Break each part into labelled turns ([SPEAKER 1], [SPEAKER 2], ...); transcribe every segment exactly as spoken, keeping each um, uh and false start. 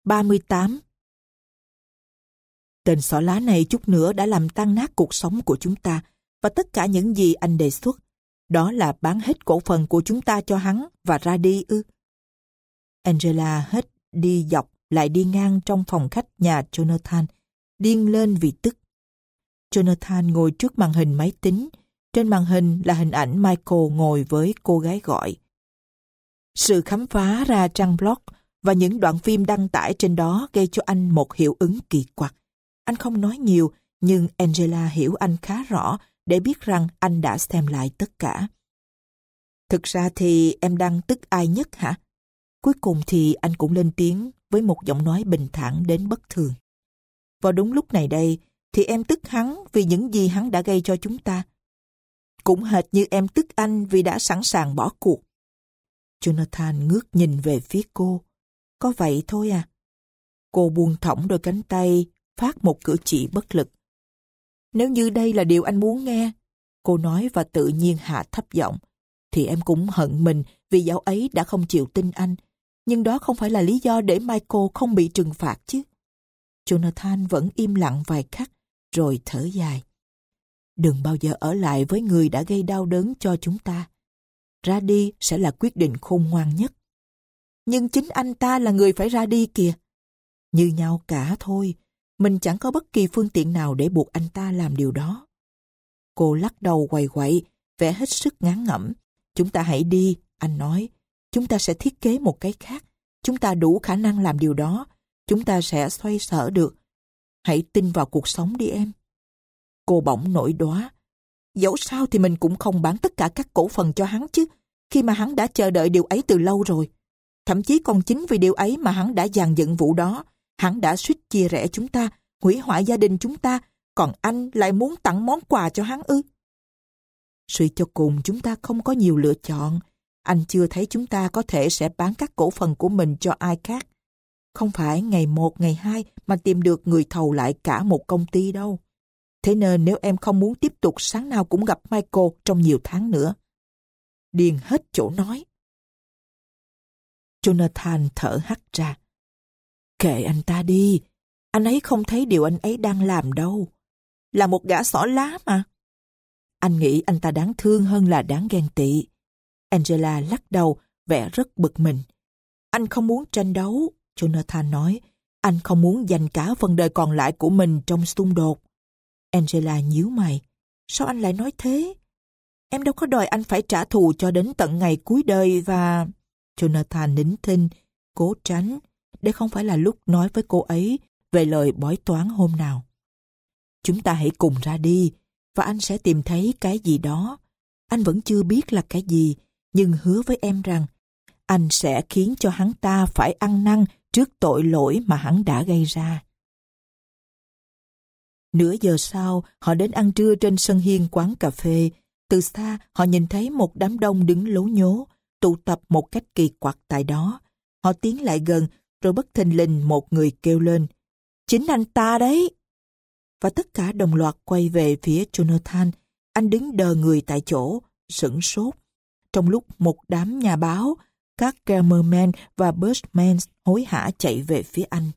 [SPEAKER 1] ba mươi tám. Tên xỏ lá này chút nữa đã làm tan nát cuộc sống của chúng ta, và tất cả những gì anh đề xuất, đó là bán hết cổ phần của chúng ta cho hắn và ra đi ư? Angela hết đi dọc lại đi ngang trong phòng khách nhà Jonathan, điên lên vì tức. Jonathan ngồi trước màn hình máy tính. Trên màn hình là hình ảnh Michael ngồi với cô gái gọi. Sự khám phá ra trang blog và những đoạn phim đăng tải trên đó gây cho anh một hiệu ứng kỳ quặc. Anh không nói nhiều, nhưng Angela hiểu anh khá rõ để biết rằng anh đã xem lại tất cả. Thực ra thì em đang tức ai nhất hả? Cuối cùng thì anh cũng lên tiếng với một giọng nói bình thản đến bất thường. Vào đúng lúc này đây thì em tức hắn vì những gì hắn đã gây cho chúng ta. Cũng hệt như em tức anh vì đã sẵn sàng bỏ cuộc. Jonathan ngước nhìn về phía cô. Có vậy thôi à? Cô buông thõng đôi cánh tay, phát một cử chỉ bất lực. Nếu như đây là điều anh muốn nghe, cô nói và tự nhiên hạ thấp giọng, thì em cũng hận mình vì dạo ấy đã không chịu tin anh. Nhưng đó không phải là lý do để Michael không bị trừng phạt chứ. Jonathan vẫn im lặng vài khắc, rồi thở dài. Đừng bao giờ ở lại với người đã gây đau đớn cho chúng ta. Ra đi sẽ là quyết định khôn ngoan nhất. Nhưng chính anh ta là người phải ra đi kìa. Như nhau cả thôi, mình chẳng có bất kỳ phương tiện nào để buộc anh ta làm điều đó. Cô lắc đầu quầy quậy, vẻ hết sức ngán ngẩm. Chúng ta hãy đi, anh nói. Chúng ta sẽ thiết kế một cái khác. Chúng ta đủ khả năng làm điều đó. Chúng ta sẽ xoay sở được. Hãy tin vào cuộc sống đi em. Cô bỗng nổi đoá. Dẫu sao thì mình cũng không bán tất cả các cổ phần cho hắn chứ, khi mà hắn đã chờ đợi điều ấy từ lâu rồi. Thậm chí còn chính vì điều ấy mà hắn đã dàn dựng vụ đó. Hắn đã suýt chia rẽ chúng ta, hủy hoại gia đình chúng ta, còn anh lại muốn tặng món quà cho hắn ư? Suy cho cùng chúng ta không có nhiều lựa chọn. Anh chưa thấy chúng ta có thể sẽ bán các cổ phần của mình cho ai khác. Không phải ngày một, ngày hai mà tìm được người thầu lại cả một công ty đâu. Thế nên nếu em không muốn tiếp tục sáng nào cũng gặp Michael trong nhiều tháng nữa. Điên hết chỗ nói. Jonathan thở hắt ra. Kệ anh ta đi. Anh ấy không thấy điều anh ấy đang làm đâu. Là một gã xỏ lá mà. Anh nghĩ anh ta đáng thương hơn là đáng ghen tị. Angela lắc đầu, vẻ rất bực mình. Anh không muốn tranh đấu, Jonathan nói. Anh không muốn dành cả phần đời còn lại của mình trong xung đột. Angela nhíu mày. Sao anh lại nói thế? Em đâu có đòi anh phải trả thù cho đến tận ngày cuối đời và... Jonathan nín thinh, cố tránh. Đây không phải là lúc nói với cô ấy về lời bói toán hôm nào. Chúng ta hãy cùng ra đi, và anh sẽ tìm thấy cái gì đó. Anh vẫn chưa biết là cái gì, nhưng hứa với em rằng anh sẽ khiến cho hắn ta phải ăn năn trước tội lỗi mà hắn đã gây ra. Nửa giờ sau, họ đến ăn trưa trên sân hiên quán cà phê. Từ xa, họ nhìn thấy một đám đông đứng lố nhố, tụ tập một cách kỳ quặc tại đó. Họ tiến lại gần, rồi bất thình lình một người kêu lên. Chính anh ta đấy! Và tất cả đồng loạt quay về phía Jonathan. Anh đứng đờ người tại chỗ, sửng sốt. Trong lúc một đám nhà báo, các cameraman và Bushman hối hả chạy về phía anh.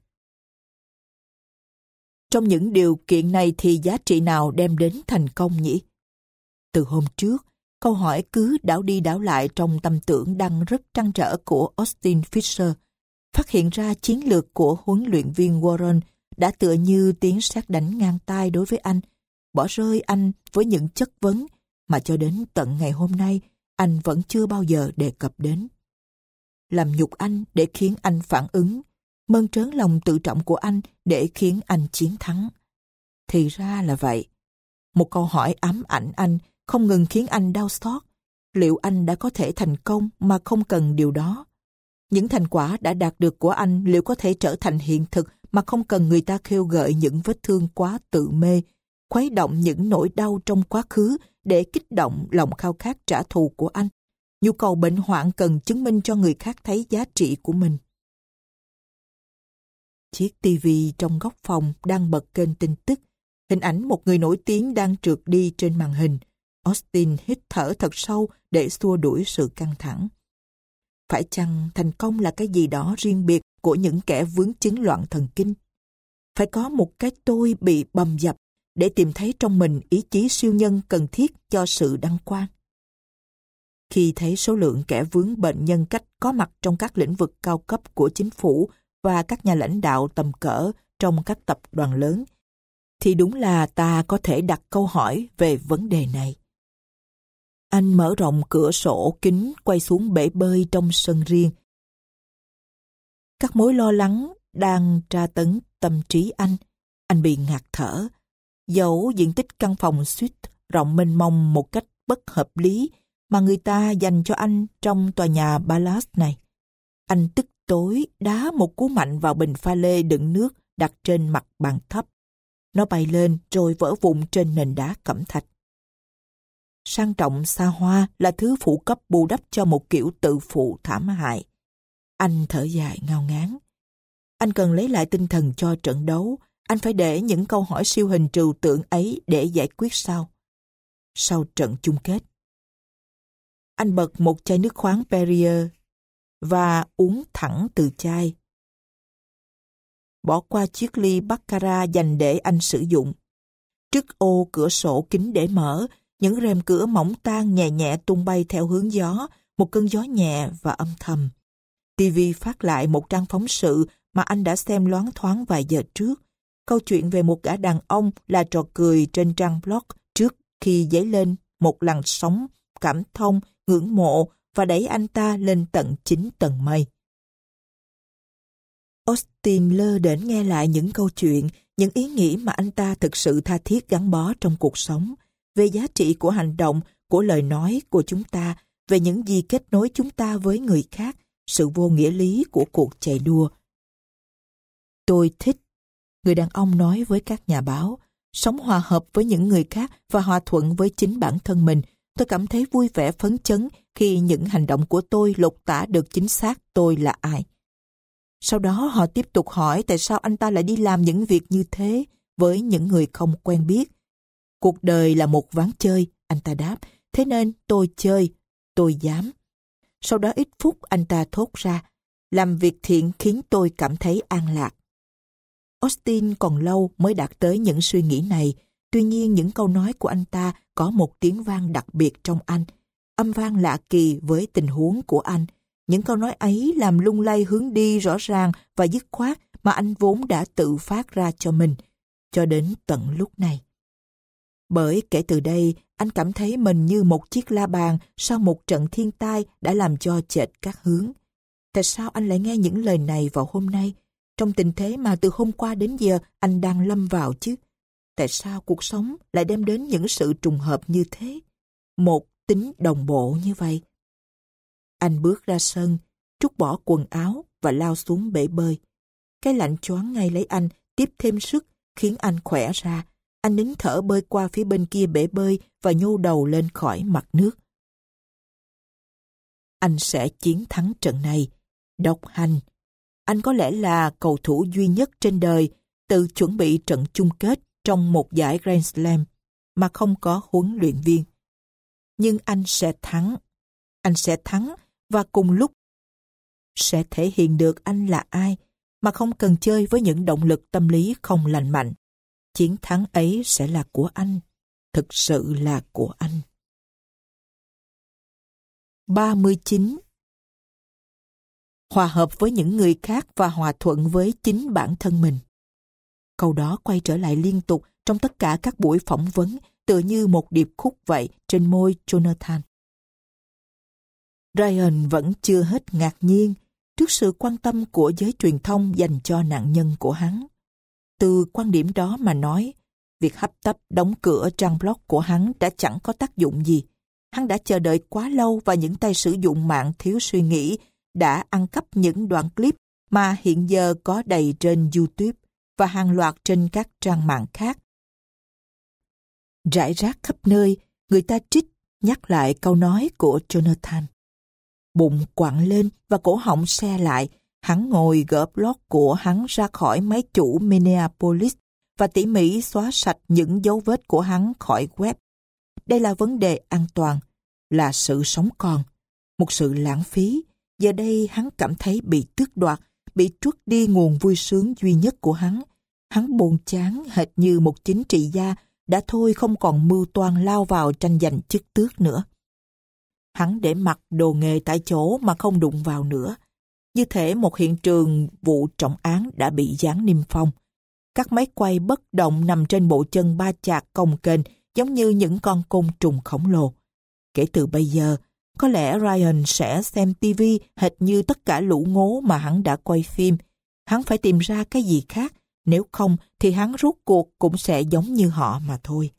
[SPEAKER 1] Trong những điều kiện này thì giá trị nào đem đến thành công nhỉ? Từ hôm trước, câu hỏi cứ đảo đi đảo lại trong tâm tưởng đang rất trăn trở của Austin Fisher. Phát hiện ra chiến lược của huấn luyện viên Warren đã tựa như tiếng sét đánh ngang tai đối với anh, bỏ rơi anh với những chất vấn mà cho đến tận ngày hôm nay anh vẫn chưa bao giờ đề cập đến. Làm nhục anh để khiến anh phản ứng, mơn trớn lòng tự trọng của anh để khiến anh chiến thắng. Thì ra là vậy. Một câu hỏi ám ảnh anh, không ngừng khiến anh đau xót. Liệu anh đã có thể thành công mà không cần điều đó? Những thành quả đã đạt được của anh liệu có thể trở thành hiện thực mà không cần người ta khêu gợi những vết thương quá tự mê, khuấy động những nỗi đau trong quá khứ để kích động lòng khao khát trả thù của anh? Nhu cầu bệnh hoạn cần chứng minh cho người khác thấy giá trị của mình. Chiếc tivi trong góc phòng đang bật kênh tin tức. Hình ảnh một người nổi tiếng đang trượt đi trên màn hình. Austin hít thở thật sâu để xua đuổi sự căng thẳng. Phải chăng thành công là cái gì đó riêng biệt của những kẻ vướng chứng loạn thần kinh. Phải có một cái tôi bị bầm dập để tìm thấy trong mình ý chí siêu nhân cần thiết cho sự đăng quang. Khi thấy số lượng kẻ vướng bệnh nhân cách có mặt trong các lĩnh vực cao cấp của chính phủ và các nhà lãnh đạo tầm cỡ trong các tập đoàn lớn, thì đúng là ta có thể đặt câu hỏi về vấn đề này. Anh mở rộng cửa sổ kính quay xuống bể bơi trong sân riêng. Các mối lo lắng đang tra tấn tâm trí anh. Anh bị ngạt thở. Dẫu diện tích căn phòng suite rộng mênh mông một cách bất hợp lý mà người ta dành cho anh trong tòa nhà Palace này. Anh tức tối đá một cú mạnh vào bình pha lê đựng nước đặt trên mặt bàn thấp. Nó bay lên rồi vỡ vụn trên nền đá cẩm thạch. Sang trọng xa hoa là thứ phụ cấp bù đắp cho một kiểu tự phụ thảm hại. Anh thở dài ngao ngán. Anh cần lấy lại tinh thần cho trận đấu. Anh phải để những câu hỏi siêu hình trừu tượng ấy để giải quyết sau. Sau trận chung kết. Anh bật một chai nước khoáng Perrier và uống thẳng từ chai. Bỏ qua chiếc ly baccarat dành để anh sử dụng. Trước ô cửa sổ kính để mở, những rèm cửa mỏng tan nhẹ nhẹ tung bay theo hướng gió, một cơn gió nhẹ và âm thầm. ti vi phát lại một trang phóng sự mà anh đã xem loáng thoáng vài giờ trước. Câu chuyện về một gã đàn ông là trò cười trên trang blog trước khi dấy lên một làn sóng cảm thông, ngưỡng mộ và đẩy anh ta lên tận chín tầng mây. Austin lơ đễnh nghe lại những câu chuyện, những ý nghĩ mà anh ta thực sự tha thiết gắn bó trong cuộc sống, về giá trị của hành động, của lời nói của chúng ta, về những gì kết nối chúng ta với người khác, sự vô nghĩa lý của cuộc chạy đua. Tôi thích, người đàn ông nói với các nhà báo, sống hòa hợp với những người khác và hòa thuận với chính bản thân mình. Tôi cảm thấy vui vẻ phấn chấn khi những hành động của tôi lột tả được chính xác tôi là ai. Sau đó họ tiếp tục hỏi tại sao anh ta lại đi làm những việc như thế với những người không quen biết. Cuộc đời là một ván chơi, anh ta đáp, thế nên tôi chơi, tôi dám. Sau đó ít phút anh ta thốt ra, làm việc thiện khiến tôi cảm thấy an lạc. Austin còn lâu mới đạt tới những suy nghĩ này, tuy nhiên những câu nói của anh ta có một tiếng vang đặc biệt trong anh, âm vang lạ kỳ với tình huống của anh. Những câu nói ấy làm lung lay hướng đi rõ ràng và dứt khoát mà anh vốn đã tự phát ra cho mình, cho đến tận lúc này. Bởi kể từ đây, anh cảm thấy mình như một chiếc la bàn sau một trận thiên tai đã làm cho chệch các hướng. Tại sao anh lại nghe những lời này vào hôm nay, trong tình thế mà từ hôm qua đến giờ anh đang lâm vào chứ? Tại sao cuộc sống lại đem đến những sự trùng hợp như thế? Một tính đồng bộ như vậy. Anh bước ra sân, trút bỏ quần áo và lao xuống bể bơi. Cái lạnh choáng ngay lấy anh, tiếp thêm sức, khiến anh khỏe ra. Anh nín thở bơi qua phía bên kia bể bơi và nhô đầu lên khỏi mặt nước. Anh sẽ chiến thắng trận này. Độc hành. Anh có lẽ là cầu thủ duy nhất trên đời tự chuẩn bị trận chung kết trong một giải Grand Slam mà không có huấn luyện viên. Nhưng anh sẽ thắng. Anh sẽ thắng và cùng lúc sẽ thể hiện được anh là ai mà không cần chơi với những động lực tâm lý không lành mạnh. Chiến thắng ấy sẽ là của anh, thực sự là của anh. ba mươi chín. Hòa hợp với những người khác và hòa thuận với chính bản thân mình. Câu đó quay trở lại liên tục trong tất cả các buổi phỏng vấn, tựa như một điệp khúc vậy trên môi Jonathan. Ryan vẫn chưa hết ngạc nhiên trước sự quan tâm của giới truyền thông dành cho nạn nhân của hắn. Từ quan điểm đó mà nói, việc hấp tấp đóng cửa trang blog của hắn đã chẳng có tác dụng gì. Hắn đã chờ đợi quá lâu và những tay sử dụng mạng thiếu suy nghĩ đã ăn cắp những đoạn clip mà hiện giờ có đầy trên YouTube và hàng loạt trên các trang mạng khác. Rải rác khắp nơi, người ta trích nhắc lại câu nói của Jonathan. Bụng quặn lên và cổ họng se lại, hắn ngồi gỡ blog của hắn ra khỏi máy chủ Minneapolis và tỉ mỉ xóa sạch những dấu vết của hắn khỏi web. Đây là vấn đề an toàn, là sự sống còn, một sự lãng phí. Giờ đây hắn cảm thấy bị tước đoạt, bị truất đi nguồn vui sướng duy nhất của hắn. Hắn buồn chán hệt như một chính trị gia đã thôi không còn mưu toan lao vào tranh giành chức tước nữa. Hắn để mặc đồ nghề tại chỗ mà không đụng vào nữa. Như thể một hiện trường vụ trọng án đã bị giáng niêm phong. Các máy quay bất động nằm trên bộ chân ba chạc cồng kềnh giống như những con côn trùng khổng lồ. Kể từ bây giờ, có lẽ Ryan sẽ xem tivi hệt như tất cả lũ ngố mà hắn đã quay phim. Hắn phải tìm ra cái gì khác, nếu không thì hắn rốt cuộc cũng sẽ giống như họ mà thôi.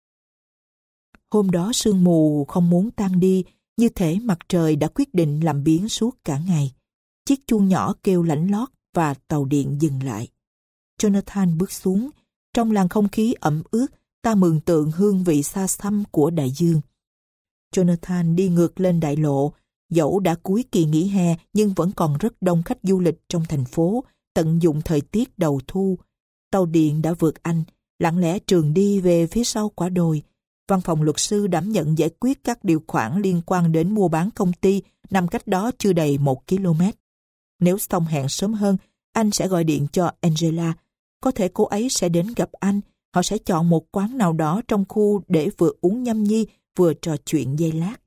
[SPEAKER 1] Hôm đó sương mù không muốn tan đi, như thể mặt trời đã quyết định làm biếng suốt cả ngày. Chiếc chuông nhỏ kêu lảnh lót và tàu điện dừng lại. Jonathan bước xuống. Trong làn không khí ẩm ướt, ta mường tượng hương vị xa xăm của đại dương. Jonathan đi ngược lên đại lộ. Dẫu đã cuối kỳ nghỉ hè nhưng vẫn còn rất đông khách du lịch trong thành phố, tận dụng thời tiết đầu thu. Tàu điện đã vượt anh, lặng lẽ trườn đi về phía sau quả đồi. Văn phòng luật sư đảm nhận giải quyết các điều khoản liên quan đến mua bán công ty nằm cách đó chưa đầy một km. Nếu xong hẹn sớm hơn, anh sẽ gọi điện cho Angela. Có thể cô ấy sẽ đến gặp anh. Họ sẽ chọn một quán nào đó trong khu để vừa uống nhâm nhi vừa trò chuyện giây lát.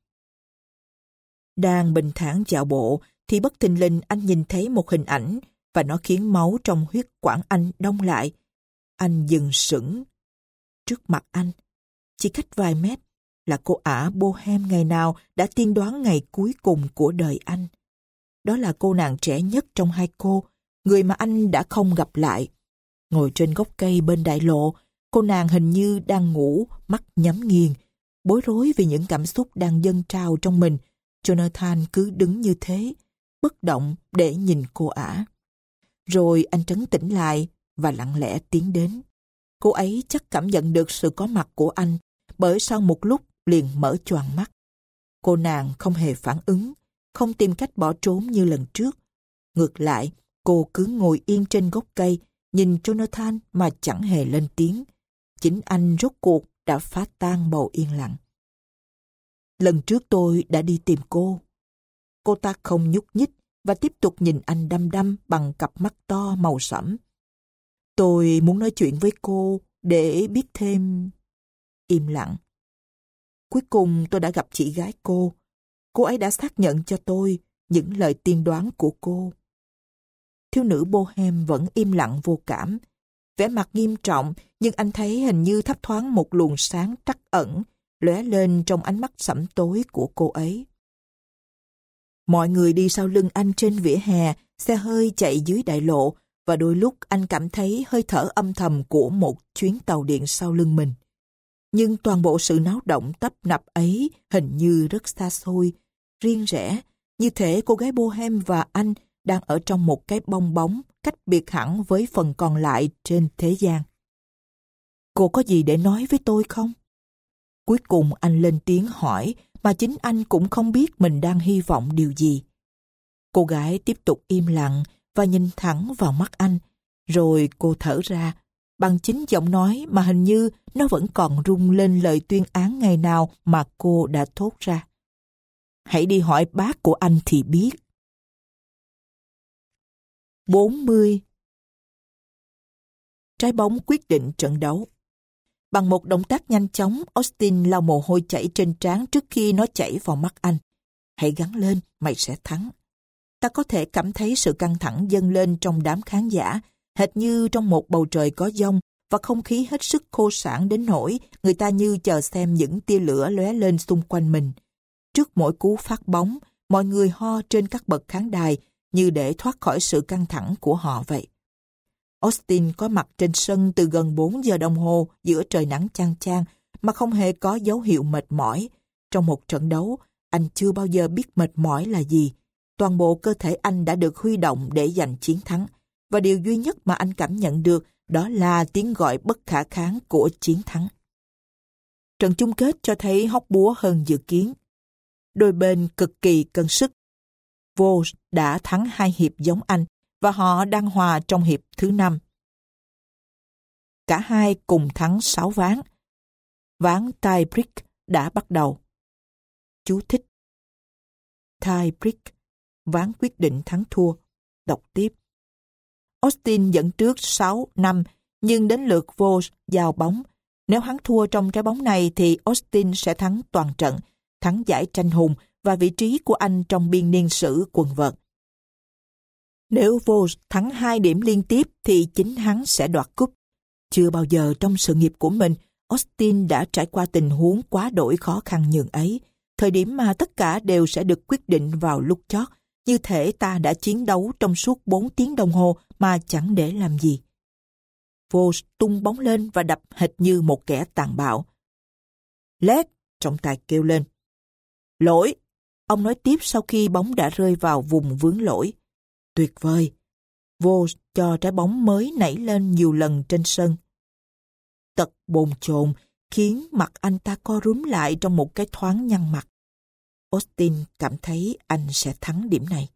[SPEAKER 1] Đang bình thản dạo bộ thì bất thình lình anh nhìn thấy một hình ảnh và nó khiến máu trong huyết quản anh đông lại. Anh dừng sững. Trước mặt anh, chỉ cách vài mét, là cô ả Bohem ngày nào đã tiên đoán ngày cuối cùng của đời anh. Đó là cô nàng trẻ nhất trong hai cô, người mà anh đã không gặp lại. Ngồi trên gốc cây bên đại lộ, cô nàng hình như đang ngủ, mắt nhắm nghiền. Bối rối vì những cảm xúc đang dâng trào trong mình, Jonathan cứ đứng như thế, bất động để nhìn cô ả. Rồi anh trấn tĩnh lại và lặng lẽ tiến đến. Cô ấy chắc cảm nhận được sự có mặt của anh, bởi sau một lúc liền mở choàng mắt. Cô nàng không hề phản ứng, không tìm cách bỏ trốn như lần trước. Ngược lại, cô cứ ngồi yên trên gốc cây, nhìn Jonathan mà chẳng hề lên tiếng. Chính anh rốt cuộc đã phá tan bầu yên lặng. Lần trước tôi đã đi tìm cô. Cô ta không nhúc nhích và tiếp tục nhìn anh đăm đăm bằng cặp mắt to màu sẫm. Tôi muốn nói chuyện với cô để biết thêm... Im lặng. Cuối cùng tôi đã gặp chị gái cô. Cô ấy đã xác nhận cho tôi những lời tiên đoán của cô. Thiếu nữ Bohem vẫn im lặng vô cảm. Vẻ mặt nghiêm trọng, nhưng anh thấy hình như thấp thoáng một luồng sáng trắc ẩn lóe lên trong ánh mắt sẫm tối của cô ấy. Mọi người đi sau lưng anh trên vỉa hè, xe hơi chạy dưới đại lộ, và đôi lúc anh cảm thấy hơi thở âm thầm của một chuyến tàu điện sau lưng mình. Nhưng toàn bộ sự náo động tấp nập ấy hình như rất xa xôi, riêng rẽ, như thể cô gái Bohem và anh đang ở trong một cái bong bóng cách biệt hẳn với phần còn lại trên thế gian. Cô có gì để nói với tôi không? Cuối cùng anh lên tiếng hỏi mà chính anh cũng không biết mình đang hy vọng điều gì. Cô gái tiếp tục im lặng và nhìn thẳng vào mắt anh, rồi cô thở ra, bằng chính giọng nói mà hình như nó vẫn còn rung lên lời tuyên án ngày nào mà cô đã thốt ra. Hãy đi hỏi bác của anh thì biết. bốn mươi. Trái bóng quyết định trận đấu. Bằng một động tác nhanh chóng, Austin lau mồ hôi chảy trên trán trước khi nó chảy vào mắt anh. Hãy gắng lên, mày sẽ thắng. Ta có thể cảm thấy sự căng thẳng dâng lên trong đám khán giả, hệt như trong một bầu trời có giông và không khí hết sức khô sản đến nỗi người ta như chờ xem những tia lửa lóe lên xung quanh mình. Trước mỗi cú phát bóng, mọi người ho trên các bậc khán đài như để thoát khỏi sự căng thẳng của họ vậy. Austin có mặt trên sân từ gần bốn giờ đồng hồ giữa trời nắng chang chang mà không hề có dấu hiệu mệt mỏi. Trong một trận đấu, anh chưa bao giờ biết mệt mỏi là gì. Toàn bộ cơ thể anh đã được huy động để giành chiến thắng, và điều duy nhất mà anh cảm nhận được đó là tiếng gọi bất khả kháng của chiến thắng. Trận chung kết cho thấy hóc búa hơn dự kiến. Đôi bên cực kỳ cân sức. Wolves đã thắng hai hiệp giống anh, và họ đang hòa trong hiệp thứ năm. Cả hai cùng thắng sáu ván. Ván tie break đã bắt đầu. Chú thích: tie break, ván quyết định thắng thua. Đọc tiếp. Austin dẫn trước sáu năm, nhưng đến lượt Vos giao bóng. Nếu hắn thua trong trái bóng này thì Austin sẽ thắng toàn trận, thắng giải tranh hùng và vị trí của anh trong biên niên sử quần vợt. Nếu Vos thắng hai điểm liên tiếp thì chính hắn sẽ đoạt cúp. Chưa bao giờ trong sự nghiệp của mình, Austin đã trải qua tình huống quá đổi khó khăn nhường ấy, thời điểm mà tất cả đều sẽ được quyết định vào lúc chót, như thể ta đã chiến đấu trong suốt bốn tiếng đồng hồ mà chẳng để làm gì. Vos tung bóng lên và đập hệt như một kẻ tàn bạo. Lét, trọng tài kêu lên. Lỗi, ông nói tiếp sau khi bóng đã rơi vào vùng vướng lỗi. Tuyệt vời. Vos cho trái bóng mới nảy lên nhiều lần trên sân. Tật bồn chồn khiến mặt anh ta co rúm lại trong một cái thoáng nhăn mặt. Austin cảm thấy anh sẽ thắng điểm này.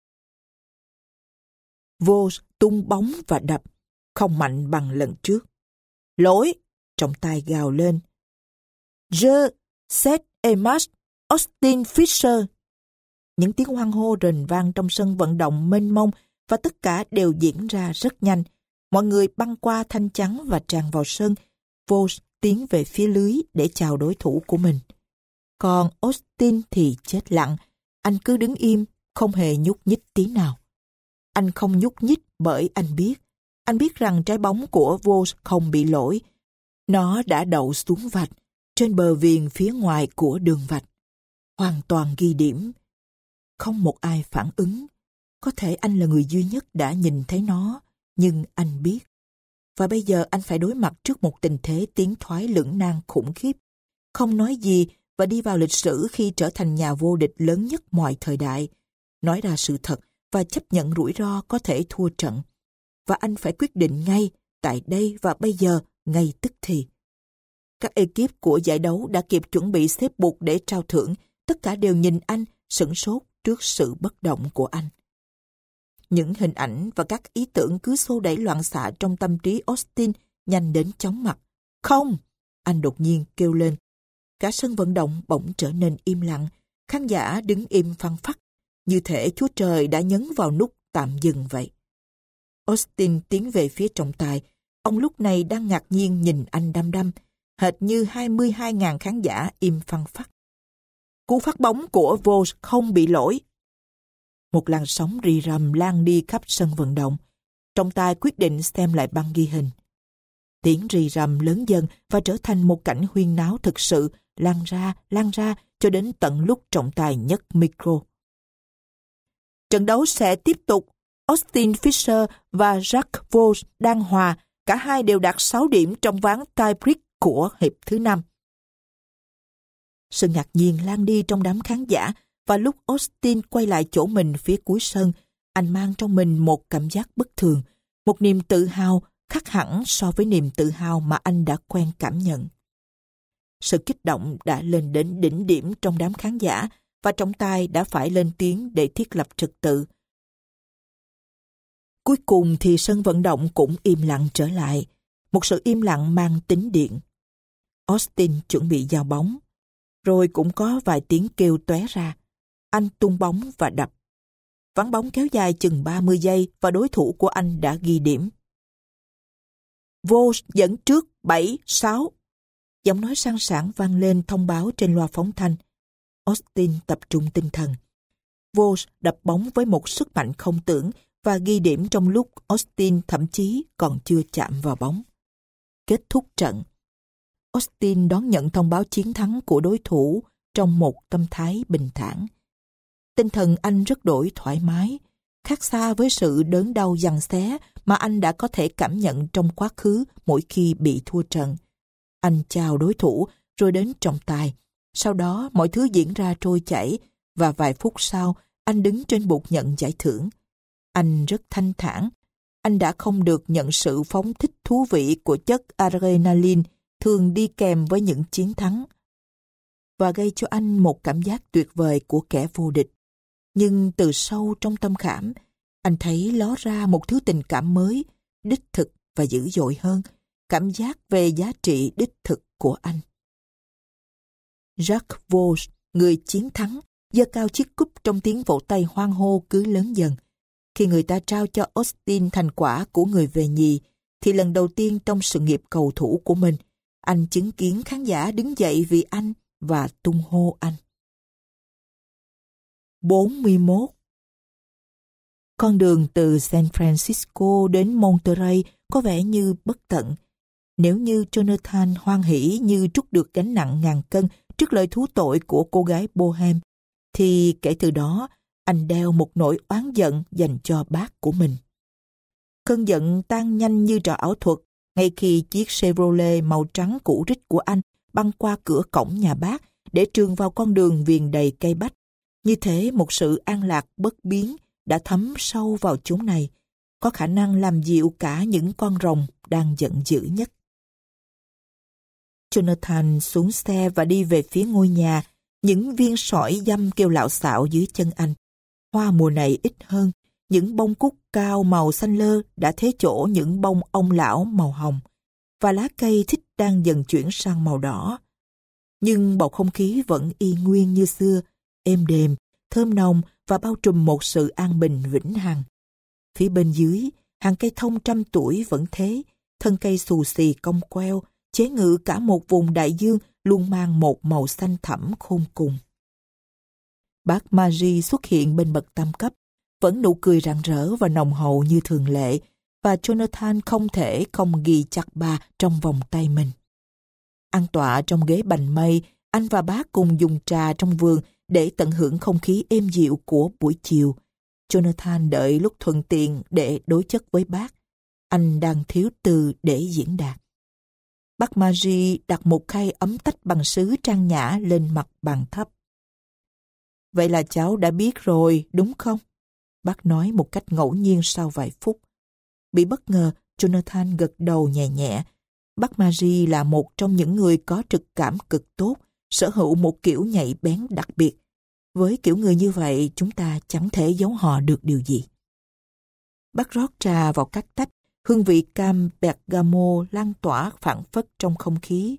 [SPEAKER 1] Vos tung bóng và đập, không mạnh bằng lần trước. Lỗi, trọng tài gào lên. Je, set et match, Austin Fischer. Những tiếng hoan hô rền vang trong sân vận động mênh mông và tất cả đều diễn ra rất nhanh. Mọi người băng qua thanh chắn và tràn vào sân. Vos tiến về phía lưới để chào đối thủ của mình. Còn Austin thì chết lặng. Anh cứ đứng im, không hề nhúc nhích tí nào. Anh không nhúc nhích bởi anh biết. Anh biết rằng trái bóng của Vos không bị lỗi. Nó đã đậu xuống vạch, trên bờ viền phía ngoài của đường vạch. Hoàn toàn ghi điểm. Không một ai phản ứng. Có thể anh là người duy nhất đã nhìn thấy nó, nhưng anh biết. Và bây giờ anh phải đối mặt trước một tình thế tiến thoái lưỡng nan khủng khiếp. Không nói gì và đi vào lịch sử khi trở thành nhà vô địch lớn nhất mọi thời đại. Nói ra sự thật và chấp nhận rủi ro có thể thua trận. Và anh phải quyết định ngay, tại đây và bây giờ, ngay tức thì. Các ekip của giải đấu đã kịp chuẩn bị xếp buộc để trao thưởng. Tất cả đều nhìn anh, sửng sốt trước sự bất động của anh. Những hình ảnh và các ý tưởng cứ xô đẩy loạn xạ trong tâm trí Austin nhanh đến chóng mặt. Không! Anh đột nhiên kêu lên. Cả sân vận động bỗng trở nên im lặng. Khán giả đứng im phăng phắc. Như thể Chúa Trời đã nhấn vào nút tạm dừng vậy. Austin tiến về phía trọng tài. Ông lúc này đang ngạc nhiên nhìn anh đăm đăm, hệt như hai mươi hai nghìn khán giả im phăng phắc. Cú phát bóng của Vos không bị lỗi. Một làn sóng rì rầm lan đi khắp sân vận động. Trọng tài quyết định xem lại băng ghi hình. Tiếng rì rầm lớn dần và trở thành một cảnh huyên náo thực sự, lan ra, lan ra cho đến tận lúc trọng tài nhấc micro. Trận đấu sẽ tiếp tục. Austin Fischer và Jacques Vos đang hòa. Cả hai đều đạt sáu điểm trong ván tie-break của hiệp thứ năm. Sự ngạc nhiên lan đi trong đám khán giả và lúc Austin quay lại chỗ mình phía cuối sân, anh mang trong mình một cảm giác bất thường, một niềm tự hào khác hẳn so với niềm tự hào mà anh đã quen cảm nhận. Sự kích động đã lên đến đỉnh điểm trong đám khán giả và trọng tài đã phải lên tiếng để thiết lập trật tự. Cuối cùng thì sân vận động cũng im lặng trở lại, một sự im lặng mang tính điện. Austin chuẩn bị giao bóng, rồi cũng có vài tiếng kêu tóe ra. Anh tung bóng và đập. Ván bóng kéo dài chừng ba mươi giây và đối thủ của anh đã ghi điểm. Vos dẫn trước bảy sáu. Giọng nói sang sảng vang lên thông báo trên loa phóng thanh. Austin tập trung tinh thần. Vos đập bóng với một sức mạnh không tưởng và ghi điểm trong lúc Austin thậm chí còn chưa chạm vào bóng. Kết thúc trận. Austin đón nhận thông báo chiến thắng của đối thủ trong một tâm thái bình thản. Tinh thần anh rất đổi thoải mái, khác xa với sự đớn đau giằng xé mà anh đã có thể cảm nhận trong quá khứ mỗi khi bị thua trận. Anh chào đối thủ rồi đến trọng tài. Sau đó mọi thứ diễn ra trôi chảy và vài phút sau anh đứng trên bục nhận giải thưởng. Anh rất thanh thản. Anh đã không được nhận sự phóng thích thú vị của chất adrenaline thường đi kèm với những chiến thắng và gây cho anh một cảm giác tuyệt vời của kẻ vô địch. Nhưng từ sâu trong tâm khảm, anh thấy ló ra một thứ tình cảm mới, đích thực và dữ dội hơn, cảm giác về giá trị đích thực của anh. Jacques Vos, người chiến thắng, giơ cao chiếc cúp trong tiếng vỗ tay hoan hô cứ lớn dần. Khi người ta trao cho Austin thành quả của người về nhì, thì lần đầu tiên trong sự nghiệp cầu thủ của mình, anh chứng kiến khán giả đứng dậy vì anh và tung hô anh. bốn mươi mốt. Con đường từ San Francisco đến Monterey có vẻ như bất tận. Nếu như Jonathan hoan hỉ như trút được gánh nặng ngàn cân trước lời thú tội của cô gái Bohem, thì kể từ đó, anh đeo một nỗi oán giận dành cho bác của mình. Cơn giận tan nhanh như trò ảo thuật, ngay khi chiếc Chevrolet màu trắng cũ rích của anh băng qua cửa cổng nhà bác để trườn vào con đường viền đầy cây bách. Như thế một sự an lạc bất biến đã thấm sâu vào chốn này, có khả năng làm dịu cả những con rồng đang giận dữ nhất. Jonathan xuống xe và đi về phía ngôi nhà, những viên sỏi dăm kêu lạo xạo dưới chân anh. Hoa mùa này ít hơn, những bông cúc cao màu xanh lơ đã thế chỗ những bông ông lão màu hồng, và lá cây thích đang dần chuyển sang màu đỏ. Nhưng bầu không khí vẫn y nguyên như xưa, êm đềm, thơm nồng và bao trùm một sự an bình vĩnh hằng. Phía bên dưới, hàng cây thông trăm tuổi vẫn thế, thân cây xù xì cong queo, chế ngự cả một vùng đại dương luôn mang một màu xanh thẳm khôn cùng. Bác Marie xuất hiện bên bậc tam cấp, vẫn nụ cười rạng rỡ và nồng hậu như thường lệ, và Jonathan không thể không ghi chặt bà trong vòng tay mình. An tọa trong ghế bành mây, anh và bác cùng dùng trà trong vườn để tận hưởng không khí êm dịu của buổi chiều. Jonathan đợi lúc thuận tiện để đối chất với bác. Anh đang thiếu từ để diễn đạt. Bác Marie đặt một khay ấm tách bằng sứ trang nhã lên mặt bàn thấp. Vậy là cháu đã biết rồi, đúng không? Bác nói một cách ngẫu nhiên sau vài phút. Bị bất ngờ, Jonathan gật đầu nhẹ nhẹ. Bác Marie là một trong những người có trực cảm cực tốt, sở hữu một kiểu nhạy bén đặc biệt. Với kiểu người như vậy, chúng ta chẳng thể giấu họ được điều gì. Bác rót trà vào các tách, hương vị cam bergamo lan tỏa phảng phất trong không khí.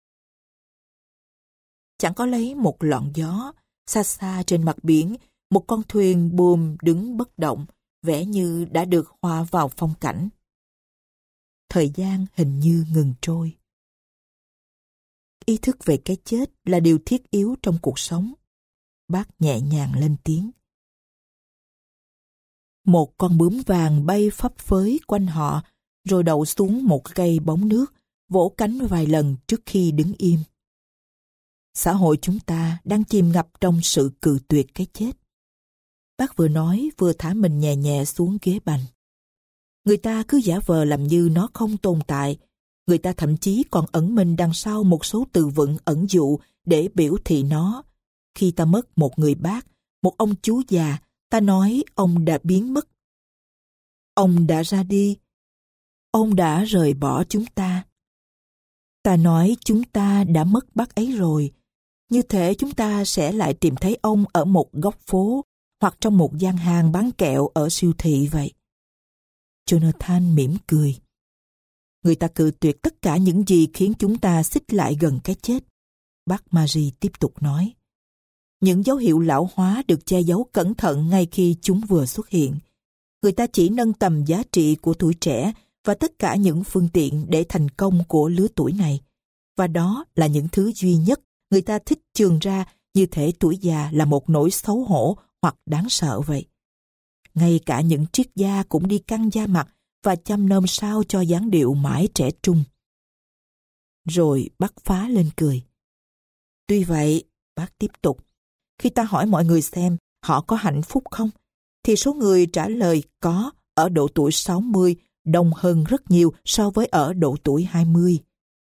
[SPEAKER 1] Chẳng có lấy một lọn gió, xa xa trên mặt biển, một con thuyền buồm đứng bất động, vẻ như đã được hòa vào phong cảnh. Thời gian hình như ngừng trôi. Ý thức về cái chết là điều thiết yếu trong cuộc sống. Bác nhẹ nhàng lên tiếng. Một con bướm vàng bay phấp phới quanh họ, rồi đậu xuống một cây bóng nước, vỗ cánh vài lần trước khi đứng im. Xã hội chúng ta đang chìm ngập trong sự cự tuyệt cái chết. Bác vừa nói vừa thả mình nhẹ nhẹ xuống ghế bành. Người ta cứ giả vờ làm như nó không tồn tại. Người ta thậm chí còn ẩn mình đằng sau một số từ vựng ẩn dụ để biểu thị nó. Khi ta mất một người bác, một ông chú già, ta nói ông đã biến mất. Ông đã ra đi. Ông đã rời bỏ chúng ta. Ta nói chúng ta đã mất bác ấy rồi. Như thể chúng ta sẽ lại tìm thấy ông ở một góc phố hoặc trong một gian hàng bán kẹo ở siêu thị vậy. Jonathan mỉm cười. Người ta cự tuyệt tất cả những gì khiến chúng ta xích lại gần cái chết. Bác Marie tiếp tục nói. Những dấu hiệu lão hóa được che giấu cẩn thận ngay khi chúng vừa xuất hiện. Người ta chỉ nâng tầm giá trị của tuổi trẻ và tất cả những phương tiện để thành công của lứa tuổi này. Và đó là những thứ duy nhất người ta thích chườn ra, như thể tuổi già là một nỗi xấu hổ hoặc đáng sợ vậy. Ngay cả những triết gia cũng đi căng da mặt và chăm nom sao cho dáng điệu mãi trẻ trung. Rồi bác phá lên cười. Tuy vậy, bác tiếp tục, khi ta hỏi mọi người xem họ có hạnh phúc không, thì số người trả lời có ở độ tuổi sáu mươi đông hơn rất nhiều so với ở độ tuổi hai mươi.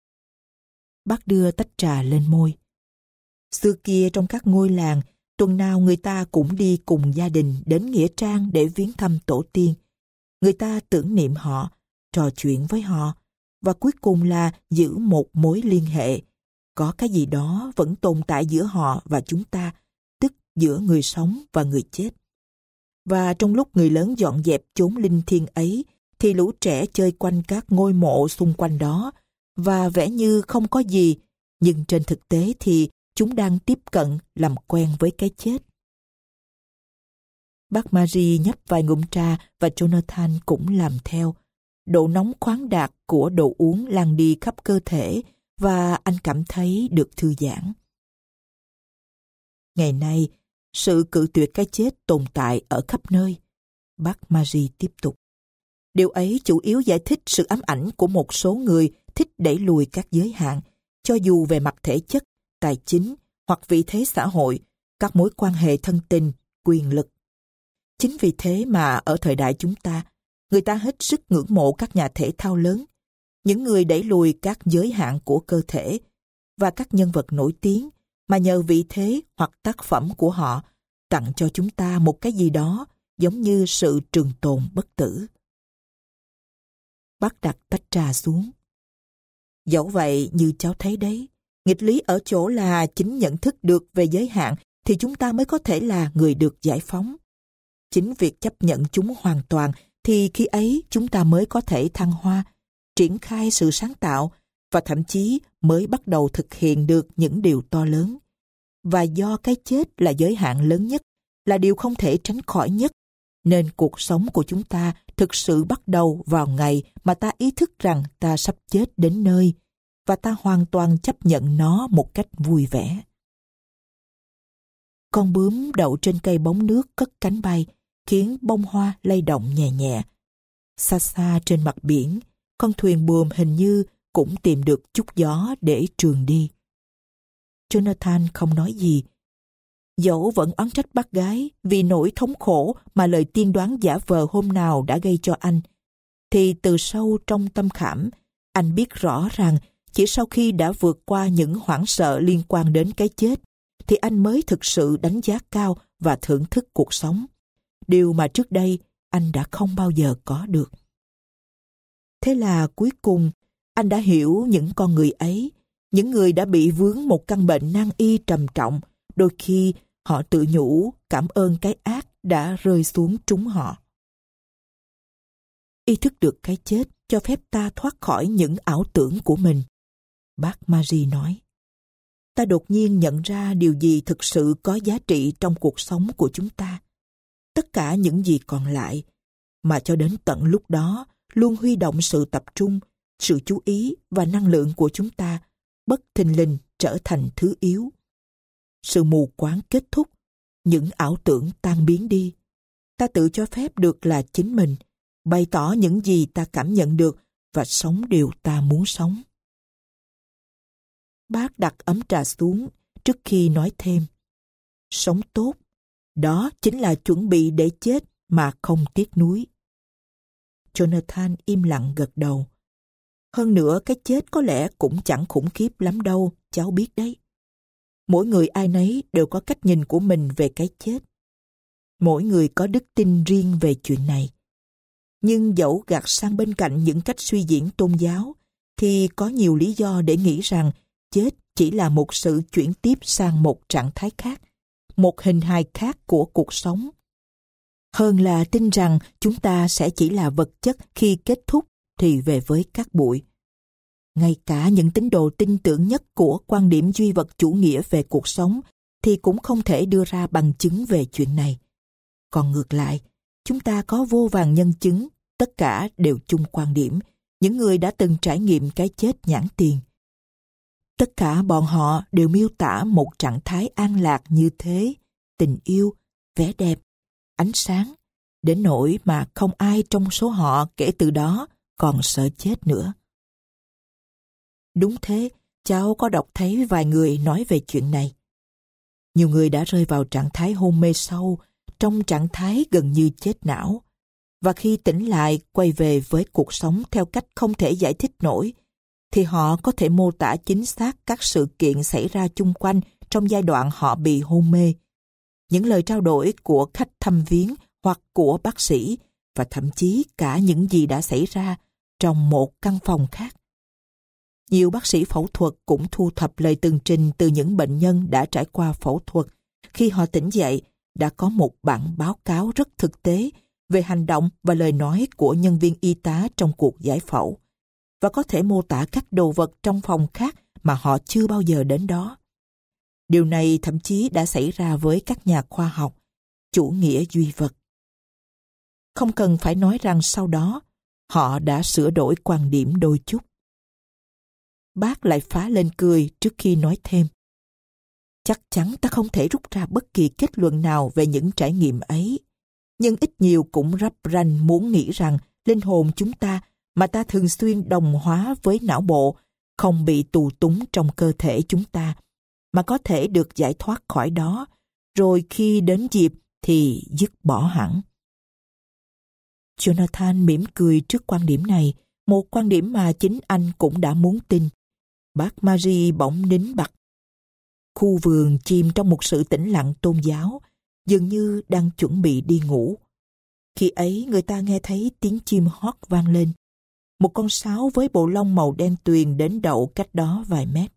[SPEAKER 1] Bác đưa tách trà lên môi. Xưa kia trong các ngôi làng, tuần nào người ta cũng đi cùng gia đình đến nghĩa trang để viếng thăm tổ tiên. Người ta tưởng niệm họ, trò chuyện với họ, và cuối cùng là giữ một mối liên hệ. Có cái gì đó vẫn tồn tại giữa họ và chúng ta, tức giữa người sống và người chết. Và trong lúc người lớn dọn dẹp chốn linh thiêng ấy, thì lũ trẻ chơi quanh các ngôi mộ xung quanh đó, và vẻ như không có gì, nhưng trên thực tế thì chúng đang tiếp cận làm quen với cái chết. Bác Marie nhấp vài ngụm trà và Jonathan cũng làm theo. Độ nóng khoáng đạt của đồ uống lan đi khắp cơ thể và anh cảm thấy được thư giãn. Ngày nay, sự cự tuyệt cái chết tồn tại ở khắp nơi. Bác Marie tiếp tục. Điều ấy chủ yếu giải thích sự ám ảnh của một số người thích đẩy lùi các giới hạn, cho dù về mặt thể chất, tài chính hoặc vị thế xã hội, các mối quan hệ thân tình, quyền lực. Chính vì thế mà ở thời đại chúng ta, người ta hết sức ngưỡng mộ các nhà thể thao lớn, những người đẩy lùi các giới hạn của cơ thể, và các nhân vật nổi tiếng mà nhờ vị thế hoặc tác phẩm của họ tặng cho chúng ta một cái gì đó giống như sự trường tồn bất tử. Bác đặt tách trà xuống. Dẫu vậy, như cháu thấy đấy, nghịch lý ở chỗ là chính nhận thức được về giới hạn thì chúng ta mới có thể là người được giải phóng. Chính việc chấp nhận chúng hoàn toàn thì khi ấy chúng ta mới có thể thăng hoa, triển khai sự sáng tạo và thậm chí mới bắt đầu thực hiện được những điều to lớn. Và do cái chết là giới hạn lớn nhất, là điều không thể tránh khỏi nhất, nên cuộc sống của chúng ta thực sự bắt đầu vào ngày mà ta ý thức rằng ta sắp chết đến nơi, và ta hoàn toàn chấp nhận nó một cách vui vẻ. Con bướm đậu trên cây bóng nước cất cánh bay, khiến bông hoa lay động nhẹ nhẹ. Xa xa trên mặt biển, con thuyền buồm hình như cũng tìm được chút gió để trường đi. Jonathan không nói gì. Dẫu vẫn oán trách bác gái vì nỗi thống khổ mà lời tiên đoán giả vờ hôm nào đã gây cho anh, thì từ sâu trong tâm khảm, anh biết rõ rằng chỉ sau khi đã vượt qua những hoảng sợ liên quan đến cái chết, thì anh mới thực sự đánh giá cao và thưởng thức cuộc sống. Điều mà trước đây anh đã không bao giờ có được. Thế là cuối cùng, anh đã hiểu những con người ấy, những người đã bị vướng một căn bệnh nan y trầm trọng, đôi khi họ tự nhủ cảm ơn cái ác đã rơi xuống trúng họ. Ý thức được cái chết cho phép ta thoát khỏi những ảo tưởng của mình. Bác Marie nói, ta đột nhiên nhận ra điều gì thực sự có giá trị trong cuộc sống của chúng ta. Tất cả những gì còn lại, mà cho đến tận lúc đó luôn huy động sự tập trung, sự chú ý và năng lượng của chúng ta, bất thình lình trở thành thứ yếu. Sự mù quáng kết thúc, những ảo tưởng tan biến đi. Ta tự cho phép được là chính mình, bày tỏ những gì ta cảm nhận được và sống điều ta muốn sống. Bác đặt ấm trà xuống trước khi nói thêm. Sống tốt, đó chính là chuẩn bị để chết mà không tiếc nuối. Jonathan im lặng gật đầu. Hơn nữa cái chết có lẽ cũng chẳng khủng khiếp lắm đâu, cháu biết đấy. Mỗi người ai nấy đều có cách nhìn của mình về cái chết. Mỗi người có đức tin riêng về chuyện này. Nhưng dẫu gạt sang bên cạnh những cách suy diễn tôn giáo, thì có nhiều lý do để nghĩ rằng chết chỉ là một sự chuyển tiếp sang một trạng thái khác, một hình hài khác của cuộc sống. Hơn là tin rằng chúng ta sẽ chỉ là vật chất khi kết thúc thì về với cát bụi. Ngay cả những tín đồ tin tưởng nhất của quan điểm duy vật chủ nghĩa về cuộc sống thì cũng không thể đưa ra bằng chứng về chuyện này. Còn ngược lại, chúng ta có vô vàn nhân chứng, tất cả đều chung quan điểm, những người đã từng trải nghiệm cái chết nhãn tiền. Tất cả bọn họ đều miêu tả một trạng thái an lạc như thế, tình yêu, vẻ đẹp, ánh sáng, đến nỗi mà không ai trong số họ kể từ đó còn sợ chết nữa. Đúng thế, cháu có đọc thấy vài người nói về chuyện này. Nhiều người đã rơi vào trạng thái hôn mê sâu, trong trạng thái gần như chết não, và khi tỉnh lại quay về với cuộc sống theo cách không thể giải thích nổi, thì họ có thể mô tả chính xác các sự kiện xảy ra chung quanh trong giai đoạn họ bị hôn mê, những lời trao đổi của khách thăm viếng hoặc của bác sĩ, và thậm chí cả những gì đã xảy ra trong một căn phòng khác. Nhiều bác sĩ phẫu thuật cũng thu thập lời tường trình từ những bệnh nhân đã trải qua phẫu thuật. Khi họ tỉnh dậy, đã có một bản báo cáo rất thực tế về hành động và lời nói của nhân viên y tá trong cuộc giải phẫu, và có thể mô tả các đồ vật trong phòng khác mà họ chưa bao giờ đến đó. Điều này thậm chí đã xảy ra với các nhà khoa học, chủ nghĩa duy vật. Không cần phải nói rằng sau đó, họ đã sửa đổi quan điểm đôi chút. Bác lại phá lên cười trước khi nói thêm. Chắc chắn ta không thể rút ra bất kỳ kết luận nào về những trải nghiệm ấy, nhưng ít nhiều cũng rắp ranh muốn nghĩ rằng linh hồn chúng ta mà ta thường xuyên đồng hóa với não bộ không bị tù túng trong cơ thể chúng ta, mà có thể được giải thoát khỏi đó, rồi khi đến dịp thì dứt bỏ hẳn. Jonathan mỉm cười trước quan điểm này, một quan điểm mà chính anh cũng đã muốn tin. Bác Marie bỗng nín bặt. Khu vườn chìm trong một sự tĩnh lặng tôn giáo, dường như đang chuẩn bị đi ngủ. Khi ấy người ta nghe thấy tiếng chim hót vang lên. Một con sáo với bộ lông màu đen tuyền đến đậu cách đó vài mét.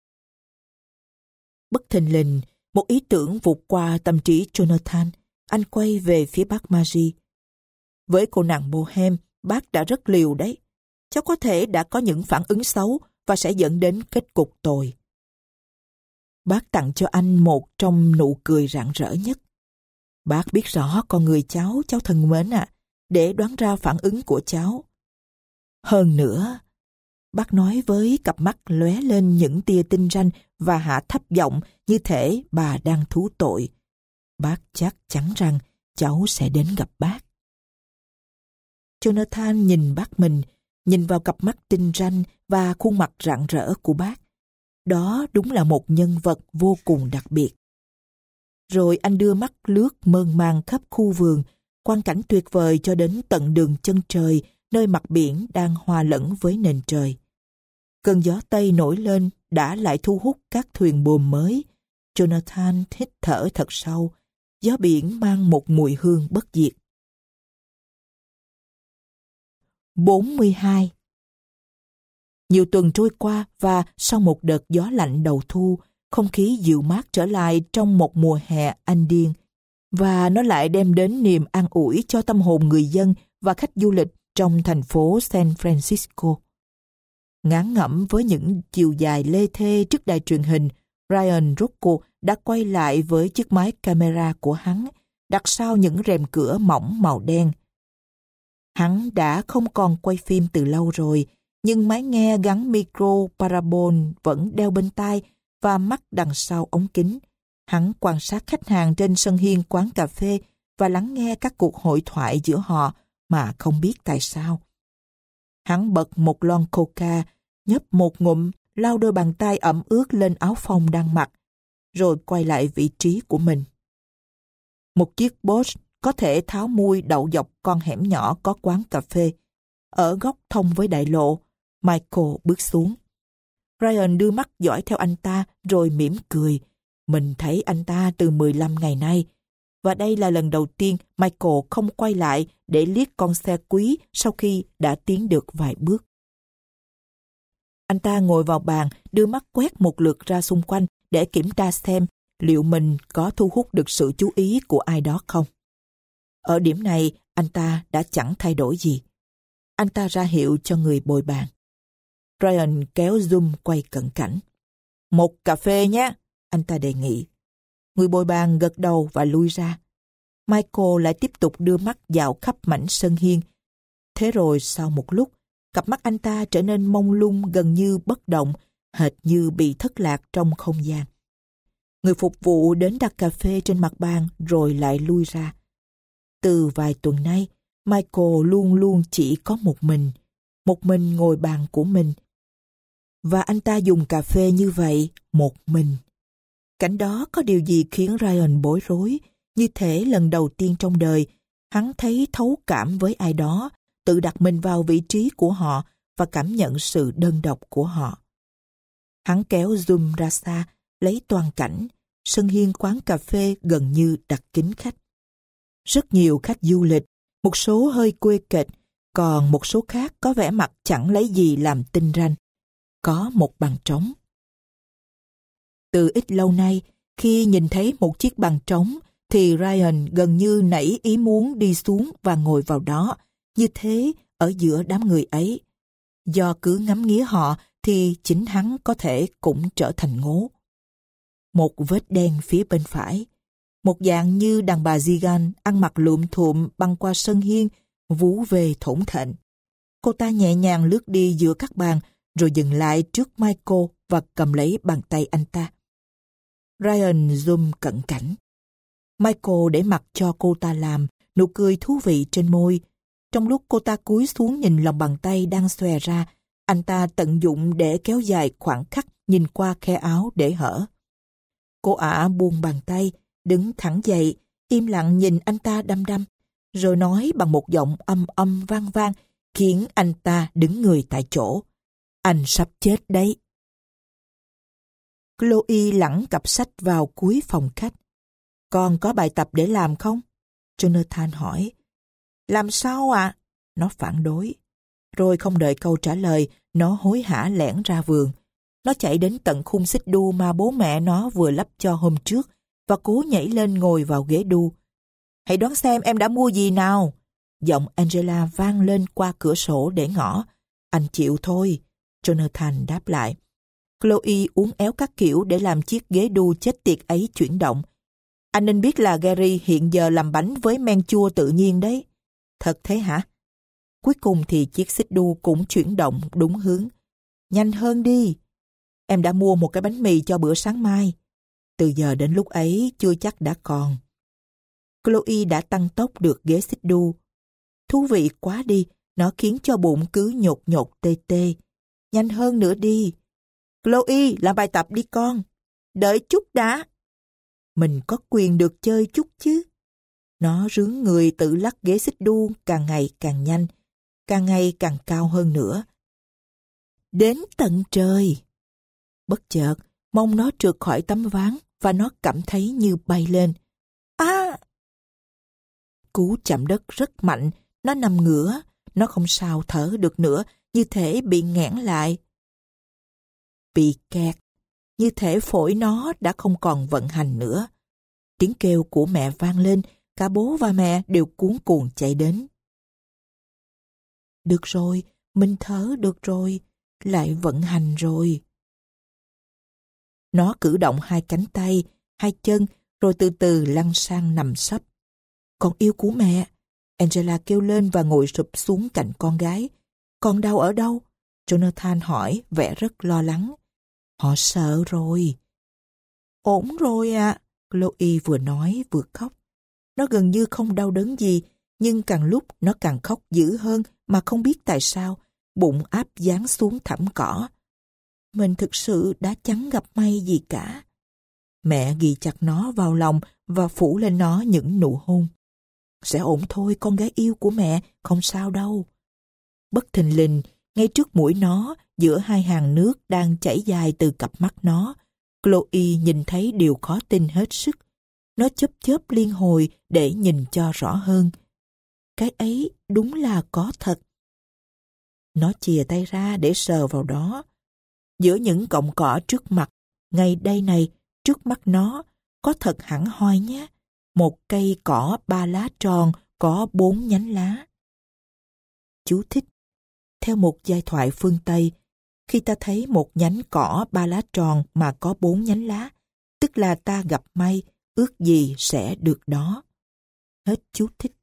[SPEAKER 1] Bất thình lình, một ý tưởng vụt qua tâm trí Jonathan. Anh quay về phía bác Marie. Với cô nàng Bohem, bác đã rất liều đấy. Cháu có thể đã có những phản ứng xấu và sẽ dẫn đến kết cục tồi. Bác tặng cho anh một trong nụ cười rạng rỡ nhất. Bác biết rõ con người cháu, cháu thân mến ạ, à, để đoán ra phản ứng của cháu. Hơn nữa, bác nói với cặp mắt lóe lên những tia tinh ranh và hạ thấp giọng như thể bà đang thú tội. Bác chắc chắn rằng cháu sẽ đến gặp bác. Jonathan nhìn bác mình, nhìn vào cặp mắt tinh ranh và khuôn mặt rạng rỡ của bác. Đó đúng là một nhân vật vô cùng đặc biệt. Rồi anh đưa mắt lướt mơn man khắp khu vườn, quang cảnh tuyệt vời cho đến tận đường chân trời, nơi mặt biển đang hòa lẫn với nền trời. Cơn gió Tây nổi lên đã lại thu hút các thuyền buồm mới. Jonathan hít thở thật sâu. Gió biển mang một mùi hương bất diệt. bốn mươi hai. Nhiều tuần trôi qua và sau một đợt gió lạnh đầu thu, không khí dịu mát trở lại trong một mùa hè anh điên, và nó lại đem đến niềm an ủi cho tâm hồn người dân và khách du lịch trong thành phố San Francisco. Ngán ngẩm với những chiều dài lê thê trước đài truyền hình, Ryan Rocco đã quay lại với chiếc máy camera của hắn, đặt sau những rèm cửa mỏng màu đen. Hắn đã không còn quay phim từ lâu rồi, nhưng máy nghe gắn micro parabol vẫn đeo bên tai và mắt đằng sau ống kính. Hắn quan sát khách hàng trên sân hiên quán cà phê và lắng nghe các cuộc hội thoại giữa họ mà không biết tại sao. Hắn bật một lon coca, nhấp một ngụm, lau đôi bàn tay ẩm ướt lên áo phông đang mặc, rồi quay lại vị trí của mình. Một chiếc Bosch có thể tháo mui đậu dọc con hẻm nhỏ có quán cà phê. Ở góc thông với đại lộ, Michael bước xuống. Ryan đưa mắt dõi theo anh ta rồi mỉm cười. Mình thấy anh ta từ mười lăm ngày nay. Và đây là lần đầu tiên Michael không quay lại để liếc con xe quý sau khi đã tiến được vài bước. Anh ta ngồi vào bàn, đưa mắt quét một lượt ra xung quanh để kiểm tra xem liệu mình có thu hút được sự chú ý của ai đó không. Ở điểm này, anh ta đã chẳng thay đổi gì. Anh ta ra hiệu cho người bồi bàn. Ryan kéo zoom quay cận cảnh. Một cà phê nhé, anh ta đề nghị. Người bồi bàn gật đầu và lui ra. Michael lại tiếp tục đưa mắt dạo khắp mảnh sân hiên. Thế rồi sau một lúc, cặp mắt anh ta trở nên mông lung gần như bất động, hệt như bị thất lạc trong không gian. Người phục vụ đến đặt cà phê trên mặt bàn rồi lại lui ra. Từ vài tuần nay, Michael luôn luôn chỉ có một mình, một mình ngồi bàn của mình. Và anh ta dùng cà phê như vậy, một mình. Cảnh đó có điều gì khiến Ryan bối rối, như thể lần đầu tiên trong đời, hắn thấy thấu cảm với ai đó, tự đặt mình vào vị trí của họ và cảm nhận sự đơn độc của họ. Hắn kéo zoom ra xa, lấy toàn cảnh, sân hiên quán cà phê gần như đặt kín khách. Rất nhiều khách du lịch, một số hơi quê kệch, còn một số khác có vẻ mặt chẳng lấy gì làm tinh ranh. Có một bàn trống. Từ ít lâu nay, khi nhìn thấy một chiếc bàn trống, thì Ryan gần như nảy ý muốn đi xuống và ngồi vào đó, như thế ở giữa đám người ấy. Do cứ ngắm nghía họ thì chính hắn có thể cũng trở thành ngố. Một vết đen phía bên phải. một dạng như đàn bà Zigan ăn mặc lụm thụm băng qua sân hiên, vú về thổn thển. Cô ta nhẹ nhàng lướt đi giữa các bàn, rồi dừng lại trước Michael và cầm lấy bàn tay anh ta. Ryan zoom cận cảnh. Michael để mặc cho cô ta làm, nụ cười thú vị trên môi. Trong lúc cô ta cúi xuống nhìn lòng bàn tay đang xòe ra, anh ta tận dụng để kéo dài khoảng khắc nhìn qua khe áo để hở. Cô ả buông bàn tay, đứng thẳng dậy, im lặng nhìn anh ta đăm đăm, rồi nói bằng một giọng âm âm vang vang, khiến anh ta đứng người tại chỗ. Anh sắp chết đấy. Chloe lẳng cặp sách vào cuối phòng khách. Con có bài tập để làm không? Jonathan hỏi. Làm sao ạ? À? Nó phản đối. Rồi không đợi câu trả lời, nó hối hả lẻn ra vườn. Nó chạy đến tận khung xích đu mà bố mẹ nó vừa lắp cho hôm trước và cố nhảy lên ngồi vào ghế đu. Hãy đoán xem em đã mua gì nào? Giọng Angela vang lên qua cửa sổ để ngỏ. Anh chịu thôi, Jonathan đáp lại. Chloe uốn éo các kiểu để làm chiếc ghế đu chết tiệt ấy chuyển động. Anh nên biết là Gary hiện giờ làm bánh với men chua tự nhiên đấy. Thật thế hả? Cuối cùng thì chiếc xích đu cũng chuyển động đúng hướng. Nhanh hơn đi. Em đã mua một cái bánh mì cho bữa sáng mai. Từ giờ đến lúc ấy chưa chắc đã còn. Chloe đã tăng tốc được ghế xích đu. Thú vị quá đi, nó khiến cho bụng cứ nhột nhột tê tê. Nhanh hơn nữa đi. Chloe, làm bài tập đi con. Đợi chút đã. Mình có quyền được chơi chút chứ. Nó rướn người tự lắc ghế xích đu càng ngày càng nhanh, càng ngày càng cao hơn nữa. Đến tận trời. Bất chợt, mông nó trượt khỏi tấm ván và nó cảm thấy như bay lên. À! Cú chạm đất rất mạnh, nó nằm ngửa, nó không sao thở được nữa, như thể bị nghẽn lại. Bị kẹt, như thể phổi nó đã không còn vận hành nữa. Tiếng kêu của mẹ vang lên, cả bố và mẹ đều cuống cuồng chạy đến. Được rồi, mình thở được rồi, lại vận hành rồi. Nó cử động hai cánh tay, hai chân, rồi từ từ lăn sang nằm sấp. Con yêu của mẹ, Angela kêu lên và ngồi sụp xuống cạnh con gái. Con đau ở đâu? Jonathan hỏi, vẻ rất lo lắng. Họ sợ rồi. Ổn rồi ạ, à. Chloe vừa nói vừa khóc. Nó gần như không đau đớn gì, nhưng càng lúc nó càng khóc dữ hơn mà không biết tại sao, bụng áp dán xuống thảm cỏ. Mình thực sự đã chẳng gặp may gì cả. Mẹ ghì chặt nó vào lòng và phủ lên nó những nụ hôn. Sẽ ổn thôi con gái yêu của mẹ, không sao đâu. Bất thình lình, ngay trước mũi nó, giữa hai hàng nước đang chảy dài từ cặp mắt nó, Chloe nhìn thấy điều khó tin hết sức. Nó chớp chớp liên hồi để nhìn cho rõ hơn. Cái ấy đúng là có thật. Nó chìa tay ra để sờ vào đó. Giữa những cọng cỏ trước mặt, ngay đây này, trước mắt nó, có thật hẳn hoi nhé. Một cây cỏ ba lá tròn có bốn nhánh lá. Chú thích. Theo một giai thoại phương Tây, khi ta thấy một nhánh cỏ ba lá tròn mà có bốn nhánh lá, tức là ta gặp may, ước gì sẽ được đó. Hết chú thích.